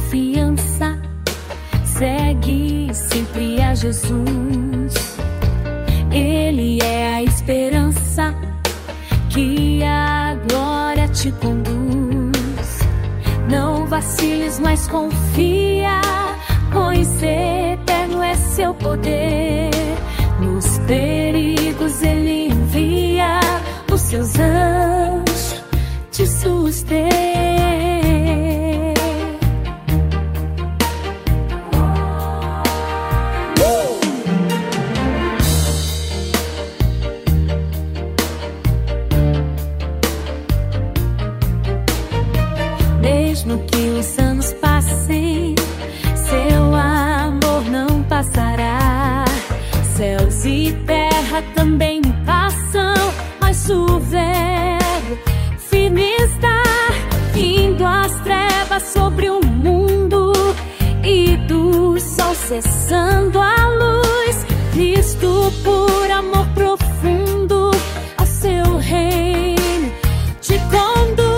confiança, segue sempre a Jesus. Ele é a esperança que a glória te conduz. Não vaciles, mas confia, pois eterno é seu poder. Nos perigos ele envia os seus anjos te suster. Mesmo que os anos passem, seu amor não passará. Céus e terra também passam, mas o verbo firme está, indo as trevas sobre o mundo e do sol cessando a luz. Cristo, por amor profundo, ao seu reino te conduz.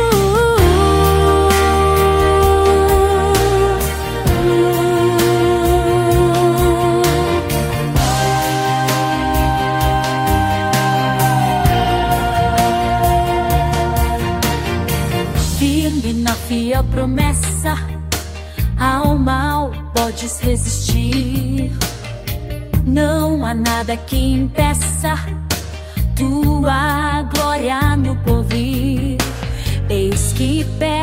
Firme na fiel promessa, ao mal podes resistir. Não há nada que impeça tua glória no porvir. Eis que perto